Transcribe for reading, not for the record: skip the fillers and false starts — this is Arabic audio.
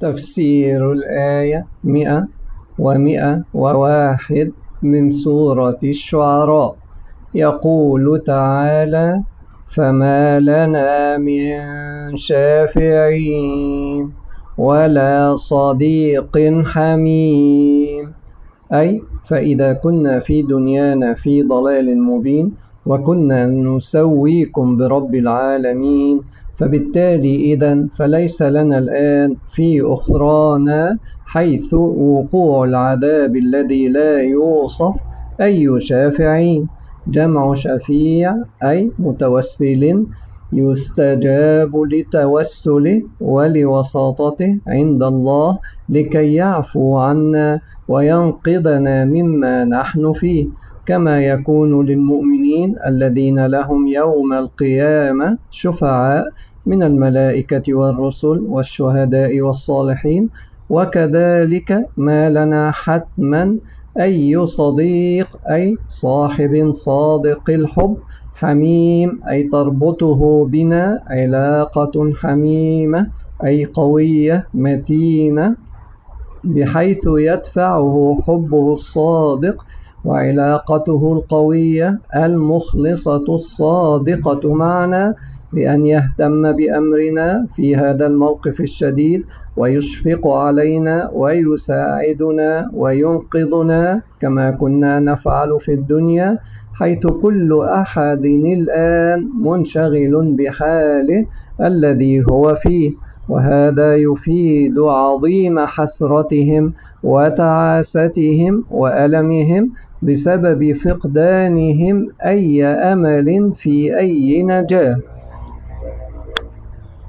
تفسير الآية 101 من سورة الشعراء. يقول تعالى: فما لنا من شافعين ولا صديق حميم. أي فإذا كنا في دنيانا في ضلال مبين وكنا نسويكم برب العالمين، فبالتالي إذن فليس لنا الآن في أخرانا حيث وقوع العذاب الذي لا يوصف أي شافعين. جمع شفيع أي متوسل، يستجاب لتوسله ولوساطته عند الله لكي يعفو عنا وينقذنا مما نحن فيه، كما يكون للمؤمنين الذين لهم يوم القيامة شفعاء من الملائكة والرسل والشهداء والصالحين. وكذلك ما لنا حتما أي صديق أي صاحب صادق الحب، حميم أي تربطه بنا علاقة حميمة أي قوية متينة، بحيث يدفعه حبه الصادق وعلاقته القوية المخلصة الصادقة معنا لأن يهتم بأمرنا في هذا الموقف الشديد ويشفق علينا ويساعدنا وينقذنا كما كنا نفعل في الدنيا، حيث كل أحد الآن منشغل بحاله الذي هو فيه. وهذا يفيد عظيم حسرتهم وتعاستهم وألمهم بسبب فقدانهم أي أمل في أي نجاة.